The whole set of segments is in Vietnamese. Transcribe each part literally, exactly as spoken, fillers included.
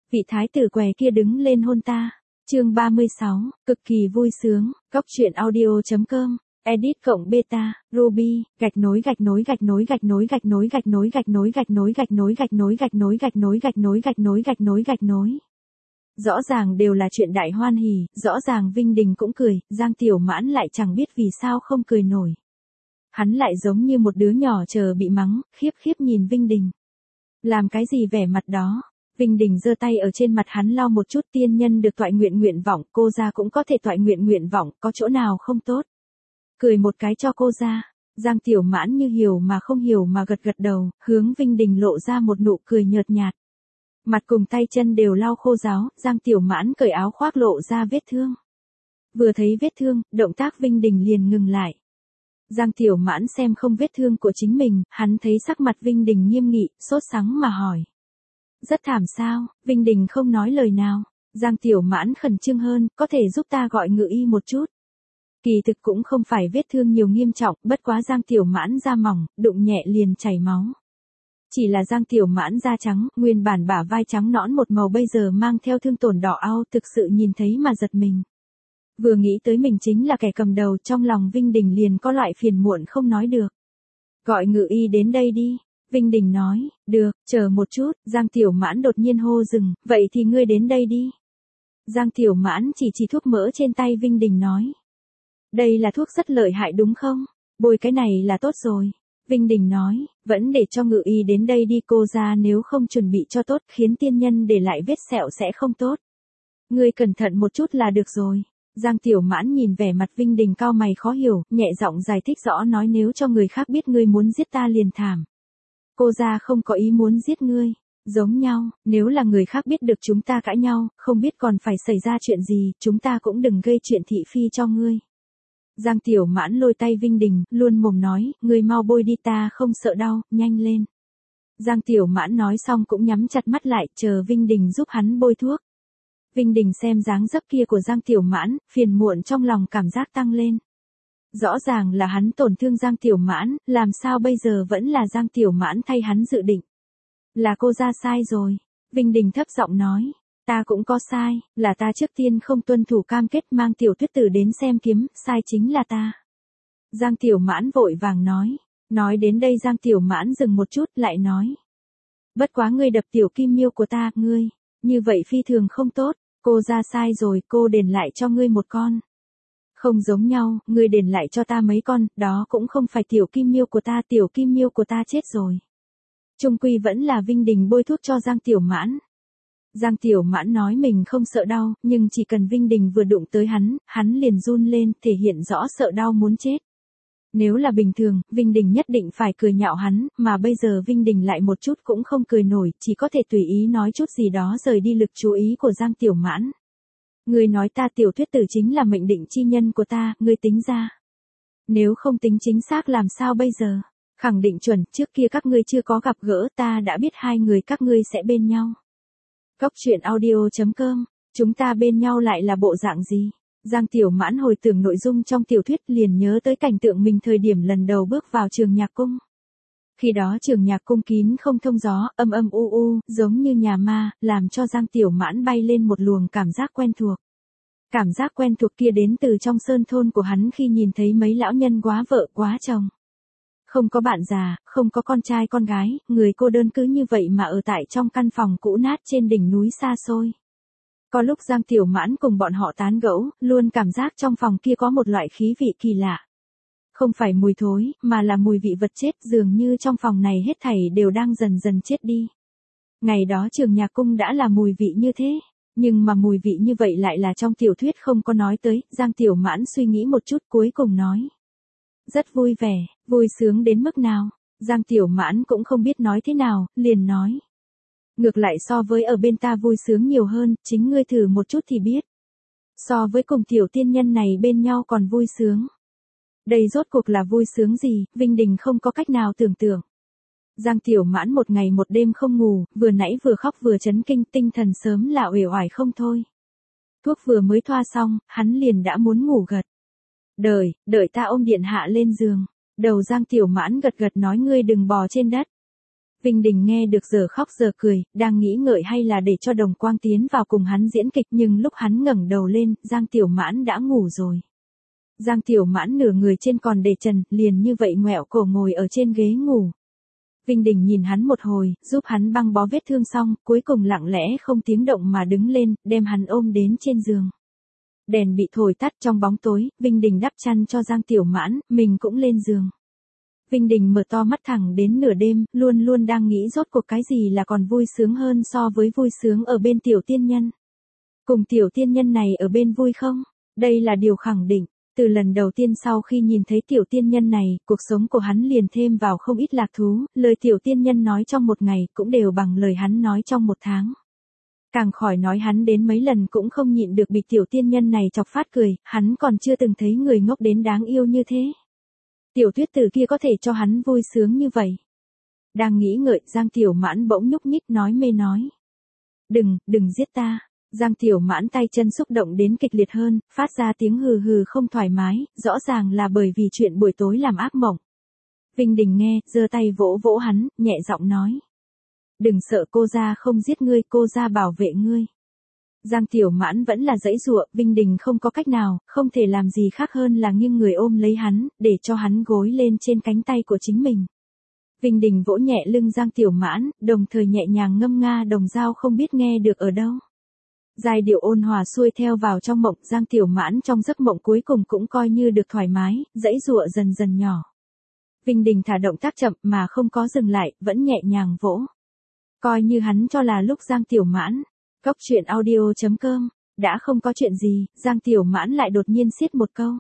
Vị thái tử què kia đứng lên hôn ta. Chương ba mươi sáu, cực kỳ vui sướng. Góc truyện audio.com. Edit cộng beta, Ruby, gạch nối gạch nối gạch nối gạch nối gạch nối gạch nối gạch nối gạch nối gạch nối gạch nối gạch nối gạch nối gạch nối gạch nối gạch nối gạch nối. Rõ ràng đều là chuyện đại hoan hỉ, rõ ràng Vinh Đình cũng cười, Giang Tiểu Mãn lại chẳng biết vì sao không cười nổi. Hắn lại giống như một đứa nhỏ chờ bị mắng, khiếp khiếp nhìn Vinh Đình. Làm cái gì vẻ mặt đó? Vinh Đình giơ tay ở trên mặt hắn lau một chút, tiên nhân được toại nguyện nguyện vọng, cô ra cũng có thể toại nguyện nguyện vọng, có chỗ nào không tốt. Cười một cái cho cô ra. Giang Tiểu Mãn như hiểu mà không hiểu mà gật gật đầu, hướng Vinh Đình lộ ra một nụ cười nhợt nhạt. Mặt cùng tay chân đều lau khô ráo, Giang Tiểu Mãn cởi áo khoác lộ ra vết thương. Vừa thấy vết thương, động tác Vinh Đình liền ngừng lại. Giang Tiểu Mãn xem không vết thương của chính mình, hắn thấy sắc mặt Vinh Đình nghiêm nghị, sốt sắng mà hỏi. Rất thảm sao? Vinh Đình không nói lời nào. Giang Tiểu Mãn khẩn trương hơn, có thể giúp ta gọi ngự y một chút. Kỳ thực cũng không phải vết thương nhiều nghiêm trọng, bất quá Giang Tiểu Mãn da mỏng, đụng nhẹ liền chảy máu. Chỉ là Giang Tiểu Mãn da trắng, nguyên bản bả vai trắng nõn một màu bây giờ mang theo thương tổn đỏ ao, thực sự nhìn thấy mà giật mình. Vừa nghĩ tới mình chính là kẻ cầm đầu, trong lòng Vinh Đình liền có loại phiền muộn không nói được. Gọi ngự y đến đây đi. Vinh Đình nói, được, chờ một chút. Giang Tiểu Mãn đột nhiên hô dừng, vậy thì ngươi đến đây đi. Giang Tiểu Mãn chỉ chỉ thuốc mỡ trên tay Vinh Đình nói. Đây là thuốc rất lợi hại đúng không? Bôi cái này là tốt rồi. Vinh Đình nói, vẫn để cho ngự y đến đây đi, cô ra nếu không chuẩn bị cho tốt khiến tiên nhân để lại vết sẹo sẽ không tốt. Ngươi cẩn thận một chút là được rồi. Giang Tiểu Mãn nhìn vẻ mặt Vinh Đình cao mày khó hiểu, nhẹ giọng giải thích rõ nói nếu cho người khác biết ngươi muốn giết ta liền thảm. Cô ra không có ý muốn giết ngươi. Giống nhau, nếu là người khác biết được chúng ta cãi nhau, không biết còn phải xảy ra chuyện gì, chúng ta cũng đừng gây chuyện thị phi cho ngươi. Giang Tiểu Mãn lôi tay Vinh Đình, luôn mồm nói, ngươi mau bôi đi, ta không sợ đau, nhanh lên. Giang Tiểu Mãn nói xong cũng nhắm chặt mắt lại, chờ Vinh Đình giúp hắn bôi thuốc. Vinh Đình xem dáng dấp kia của Giang Tiểu Mãn, phiền muộn trong lòng cảm giác tăng lên. Rõ ràng là hắn tổn thương Giang Tiểu Mãn, làm sao bây giờ vẫn là Giang Tiểu Mãn thay hắn dự định. Là cô ra sai rồi. Vinh Đình thấp giọng nói. Ta cũng có sai, là ta trước tiên không tuân thủ cam kết mang Tiểu Tuyết Tử đến xem kiếm, sai chính là ta. Giang Tiểu Mãn vội vàng nói. Nói đến đây Giang Tiểu Mãn dừng một chút lại nói. Bất quá ngươi đập Tiểu Kim Miêu của ta, ngươi, như vậy phi thường không tốt, cô ra sai rồi, cô đền lại cho ngươi một con. Không giống nhau, ngươi đền lại cho ta mấy con, đó cũng không phải Tiểu Kim Miêu của ta, Tiểu Kim Miêu của ta chết rồi. Trung quy vẫn là Vinh Đình bôi thuốc cho Giang Tiểu Mãn. Giang Tiểu Mãn nói mình không sợ đau, nhưng chỉ cần Vinh Đình vừa đụng tới hắn, hắn liền run lên, thể hiện rõ sợ đau muốn chết. Nếu là bình thường, Vinh Đình nhất định phải cười nhạo hắn, mà bây giờ Vinh Đình lại một chút cũng không cười nổi, chỉ có thể tùy ý nói chút gì đó rời đi lực chú ý của Giang Tiểu Mãn. Ngươi nói ta Tiểu Tuyết Tử chính là mệnh định chi nhân của ta, ngươi tính ra. Nếu không tính chính xác làm sao bây giờ? Khẳng định chuẩn, trước kia các ngươi chưa có gặp gỡ, ta đã biết hai người các ngươi sẽ bên nhau. Góc truyện audio.com, chúng ta bên nhau lại là bộ dạng gì? Giang Tiểu Mãn hồi tưởng nội dung trong tiểu thuyết liền nhớ tới cảnh tượng mình thời điểm lần đầu bước vào trường nhạc cung. Khi đó trường nhạc cung kín không thông gió, âm âm u u, giống như nhà ma, làm cho Giang Tiểu Mãn bay lên một luồng cảm giác quen thuộc. Cảm giác quen thuộc kia đến từ trong sơn thôn của hắn khi nhìn thấy mấy lão nhân quá vợ quá chồng. Không có bạn già, không có con trai con gái, người cô đơn cứ như vậy mà ở tại trong căn phòng cũ nát trên đỉnh núi xa xôi. Có lúc Giang Tiểu Mãn cùng bọn họ tán gẫu, luôn cảm giác trong phòng kia có một loại khí vị kỳ lạ. Không phải mùi thối, mà là mùi vị vật chết, dường như trong phòng này hết thảy đều đang dần dần chết đi. Ngày đó trường nhạc cung đã là mùi vị như thế, nhưng mà mùi vị như vậy lại là trong tiểu thuyết không có nói tới, Giang Tiểu Mãn suy nghĩ một chút cuối cùng nói. Rất vui vẻ, vui sướng đến mức nào, Giang Tiểu Mãn cũng không biết nói thế nào, liền nói. Ngược lại so với ở bên ta vui sướng nhiều hơn, chính ngươi thử một chút thì biết. So với cùng tiểu tiên nhân này bên nhau còn vui sướng. Đây rốt cuộc là vui sướng gì, Vinh Đình không có cách nào tưởng tượng. Giang Tiểu Mãn một ngày một đêm không ngủ, vừa nãy vừa khóc vừa chấn kinh, tinh thần sớm là uể oải không thôi. Thuốc vừa mới thoa xong, hắn liền đã muốn ngủ gật. Đợi, đợi ta ôm điện hạ lên giường. Đầu Giang Tiểu Mãn gật gật nói ngươi đừng bò trên đất. Vinh Đình nghe được giờ khóc giờ cười, đang nghĩ ngợi hay là để cho Đồng Quang tiến vào cùng hắn diễn kịch, nhưng lúc hắn ngẩng đầu lên, Giang Tiểu Mãn đã ngủ rồi. Giang Tiểu Mãn nửa người trên còn để trần, liền như vậy ngoẹo cổ ngồi ở trên ghế ngủ. Vinh Đình nhìn hắn một hồi, giúp hắn băng bó vết thương xong, cuối cùng lặng lẽ không tiếng động mà đứng lên, đem hắn ôm đến trên giường. Đèn bị thổi tắt trong bóng tối, Vinh Đình đắp chăn cho Giang Tiểu Mãn, mình cũng lên giường. Vinh Đình mở to mắt thẳng đến nửa đêm, luôn luôn đang nghĩ rốt cuộc cái gì là còn vui sướng hơn so với vui sướng ở bên tiểu tiên nhân. Cùng tiểu tiên nhân này ở bên vui không? Đây là điều khẳng định. Từ lần đầu tiên sau khi nhìn thấy tiểu tiên nhân này, cuộc sống của hắn liền thêm vào không ít lạc thú, lời tiểu tiên nhân nói trong một ngày cũng đều bằng lời hắn nói trong một tháng. Càng khỏi nói hắn đến mấy lần cũng không nhịn được bị tiểu tiên nhân này chọc phát cười, hắn còn chưa từng thấy người ngốc đến đáng yêu như thế. Tiểu Tuyết Tử kia có thể cho hắn vui sướng như vậy. Đang nghĩ ngợi, Giang Tiểu Mãn bỗng nhúc nhích nói mê nói. Đừng, đừng giết ta. Giang Tiểu Mãn tay chân xúc động đến kịch liệt hơn, phát ra tiếng hừ hừ không thoải mái, rõ ràng là bởi vì chuyện buổi tối làm ác mộng. Vinh Đình nghe, giơ tay vỗ vỗ hắn, nhẹ giọng nói. Đừng sợ, cô gia không giết ngươi, cô gia bảo vệ ngươi. Giang Tiểu Mãn vẫn là giãy giụa, Vinh Đình không có cách nào, không thể làm gì khác hơn là nghiêng người ôm lấy hắn, để cho hắn gối lên trên cánh tay của chính mình. Vinh Đình vỗ nhẹ lưng Giang Tiểu Mãn, đồng thời nhẹ nhàng ngâm nga đồng dao không biết nghe được ở đâu. Giai điệu ôn hòa xuôi theo vào trong mộng, Giang Tiểu Mãn trong giấc mộng cuối cùng cũng coi như được thoải mái, giãy giụa dần dần nhỏ. Vinh Đình thả động tác chậm mà không có dừng lại, vẫn nhẹ nhàng vỗ. Coi như hắn cho là lúc Giang Tiểu Mãn. Góc truyện audio chấm com, đã không có chuyện gì, Giang Tiểu Mãn lại đột nhiên xiết một câu.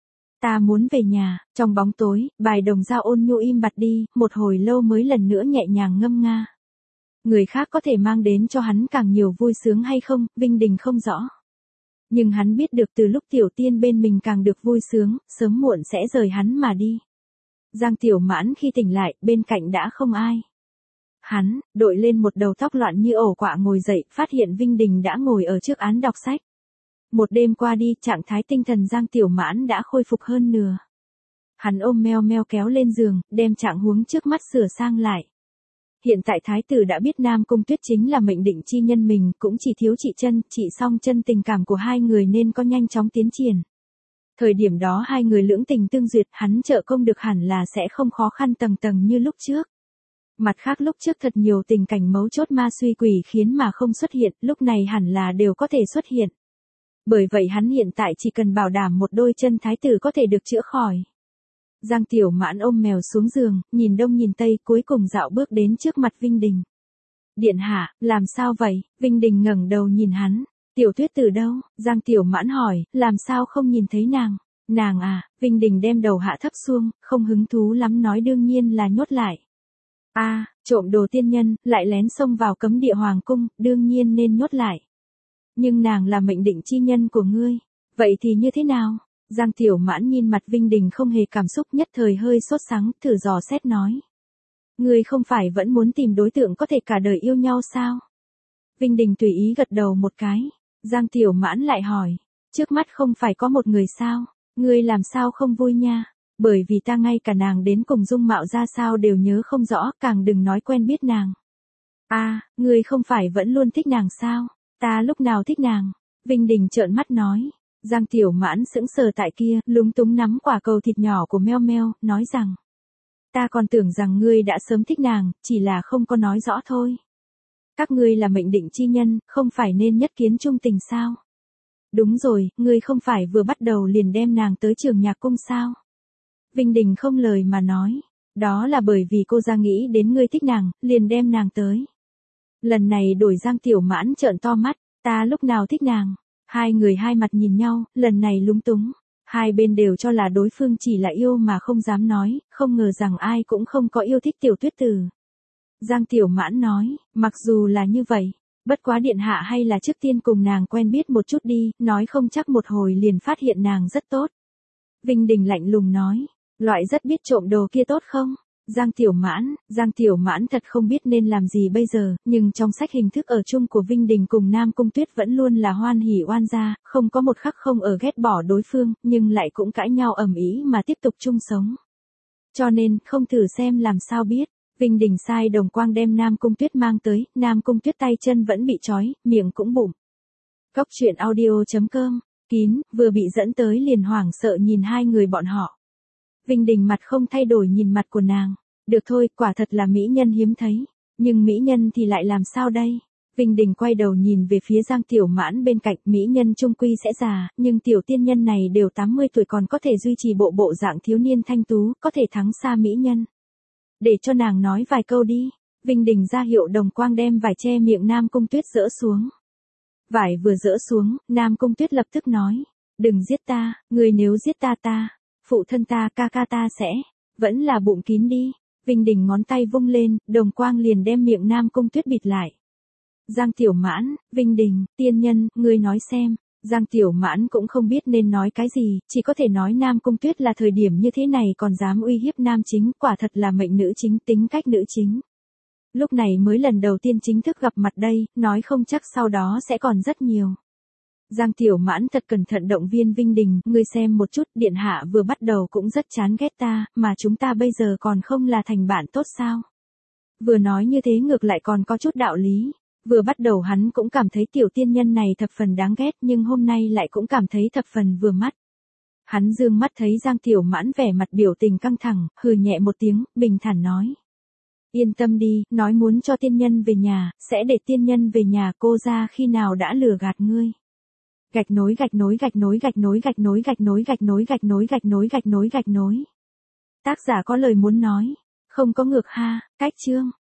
Ta muốn về nhà, trong bóng tối, bài đồng dao ôn nhu im bặt đi, một hồi lâu mới lần nữa nhẹ nhàng ngâm nga. Người khác có thể mang đến cho hắn càng nhiều vui sướng hay không, Vinh Đình không rõ. Nhưng hắn biết được từ lúc Tiểu Tiên bên mình càng được vui sướng, sớm muộn sẽ rời hắn mà đi. Giang Tiểu Mãn khi tỉnh lại, bên cạnh đã không ai. Hắn, đội lên một đầu tóc loạn như ổ quạ ngồi dậy, phát hiện Vinh Đình đã ngồi ở trước án đọc sách. Một đêm qua đi, trạng thái tinh thần Giang Tiểu Mãn đã khôi phục hơn nửa. Hắn ôm meo meo kéo lên giường, đem trạng huống trước mắt sửa sang lại. Hiện tại thái tử đã biết Nam Cung Tuyết chính là mệnh định chi nhân mình, cũng chỉ thiếu chị Chân, chị Song Chân tình cảm của hai người nên có nhanh chóng tiến triển. Thời điểm đó hai người lưỡng tình tương duyệt, hắn trợ công được hẳn là sẽ không khó khăn tầng tầng như lúc trước. Mặt khác lúc trước thật nhiều tình cảnh mấu chốt ma suy quỷ khiến mà không xuất hiện, lúc này hẳn là đều có thể xuất hiện. Bởi vậy hắn hiện tại chỉ cần bảo đảm một đôi chân thái tử có thể được chữa khỏi. Giang Tiểu Mãn ôm mèo xuống giường, nhìn đông nhìn tây, cuối cùng dạo bước đến trước mặt Vinh Đình. Điện hạ, làm sao vậy? Vinh Đình ngẩng đầu nhìn hắn. Tiểu Tuyết Tử đâu? Giang Tiểu Mãn hỏi, làm sao không nhìn thấy nàng? Nàng à, Vinh Đình đem đầu hạ thấp xuống, không hứng thú lắm nói đương nhiên là nhốt lại. A, à, trộm đồ tiên nhân, lại lén xông vào cấm địa hoàng cung, đương nhiên nên nhốt lại. Nhưng nàng là mệnh định chi nhân của ngươi, vậy thì như thế nào? Giang Tiểu Mãn nhìn mặt Vinh Đình không hề cảm xúc, nhất thời hơi sốt sắng, thử dò xét nói. Ngươi không phải vẫn muốn tìm đối tượng có thể cả đời yêu nhau sao? Vinh Đình tùy ý gật đầu một cái. Giang Tiểu Mãn lại hỏi, trước mắt không phải có một người sao? Ngươi làm sao không vui nha? Bởi vì ta ngay cả nàng đến cùng dung mạo ra sao đều nhớ không rõ, càng đừng nói quen biết nàng. A, à, ngươi không phải vẫn luôn thích nàng sao? Ta lúc nào thích nàng? Vinh Đình trợn mắt nói. Giang Tiểu Mãn sững sờ tại kia, lúng túng nắm quả cầu thịt nhỏ của meo meo, nói rằng. Ta còn tưởng rằng ngươi đã sớm thích nàng, chỉ là không có nói rõ thôi. Các ngươi là mệnh định chi nhân, không phải nên nhất kiến chung tình sao? Đúng rồi, ngươi không phải vừa bắt đầu liền đem nàng tới Trường Nhạc Cung sao? Vinh Đình không lời mà nói. Đó là bởi vì cô ra nghĩ đến ngươi thích nàng, liền đem nàng tới. Lần này đổi Giang Tiểu Mãn trợn to mắt, ta lúc nào thích nàng? Hai người hai mặt nhìn nhau, lần này lúng túng. Hai bên đều cho là đối phương chỉ là yêu mà không dám nói, không ngờ rằng ai cũng không có yêu thích Tiểu Tuyết Tử. Giang Tiểu Mãn nói, mặc dù là như vậy, bất quá điện hạ hay là trước tiên cùng nàng quen biết một chút đi, nói không chắc một hồi liền phát hiện nàng rất tốt. Vinh Đình lạnh lùng nói, loại rất biết trộm đồ kia tốt không? Giang Tiểu Mãn, Giang Tiểu Mãn thật không biết nên làm gì bây giờ, nhưng trong sách hình thức ở chung của Vinh Đình cùng Nam Cung Tuyết vẫn luôn là hoan hỉ oan gia, không có một khắc không ở ghét bỏ đối phương, nhưng lại cũng cãi nhau ầm ĩ mà tiếp tục chung sống. Cho nên, không thử xem làm sao biết. Vinh Đình sai Đồng Quang đem Nam Cung Tuyết mang tới, Nam Cung Tuyết tay chân vẫn bị trói, miệng cũng bụng. Cốc truyện audio chấm com, kín, vừa bị dẫn tới liền hoảng sợ nhìn hai người bọn họ. Vinh Đình mặt không thay đổi nhìn mặt của nàng. Được thôi, quả thật là mỹ nhân hiếm thấy. Nhưng mỹ nhân thì lại làm sao đây? Vinh Đình quay đầu nhìn về phía Giang Tiểu Mãn bên cạnh, mỹ nhân trung quy sẽ già, nhưng tiểu tiên nhân này đều tám mươi tuổi còn có thể duy trì bộ bộ dạng thiếu niên thanh tú, có thể thắng xa mỹ nhân. Để cho nàng nói vài câu đi. Vinh Đình ra hiệu Đồng Quang đem vải che miệng Nam Cung Tuyết dỡ xuống. Vải vừa dỡ xuống, Nam Cung Tuyết lập tức nói, đừng giết ta, người nếu giết ta ta, phụ thân ta ca ca ta sẽ, vẫn là bụng kín đi. Vinh Đình ngón tay vung lên, Đồng Quang liền đem miệng Nam Cung Tuyết bịt lại. Giang Tiểu Mãn, Vinh Đình, tiên nhân, ngươi nói xem. Giang Tiểu Mãn cũng không biết nên nói cái gì, chỉ có thể nói Nam Cung Tuyết là thời điểm như thế này còn dám uy hiếp nam chính, quả thật là mệnh nữ chính, tính cách nữ chính. Lúc này mới lần đầu tiên chính thức gặp mặt đây, nói không chắc sau đó sẽ còn rất nhiều. Giang Tiểu Mãn thật cẩn thận động viên Vinh Đình, ngươi xem một chút, điện hạ vừa bắt đầu cũng rất chán ghét ta, mà chúng ta bây giờ còn không là thành bạn tốt sao? Vừa nói như thế ngược lại còn có chút đạo lý. Vừa bắt đầu hắn cũng cảm thấy tiểu tiên nhân này thập phần đáng ghét, nhưng hôm nay lại cũng cảm thấy thập phần vừa mắt. Hắn dương mắt thấy Giang Tiểu Mãn vẻ mặt biểu tình căng thẳng, hừ nhẹ một tiếng, bình thản nói. Yên tâm đi, nói muốn cho tiên nhân về nhà, sẽ để tiên nhân về nhà, cô ra khi nào đã lừa gạt ngươi. Gạch nối gạch nối gạch nối gạch nối gạch nối gạch nối gạch nối gạch nối gạch nối gạch nối gạch nối. Tác giả có lời muốn nói, không có ngược ha, cách chương.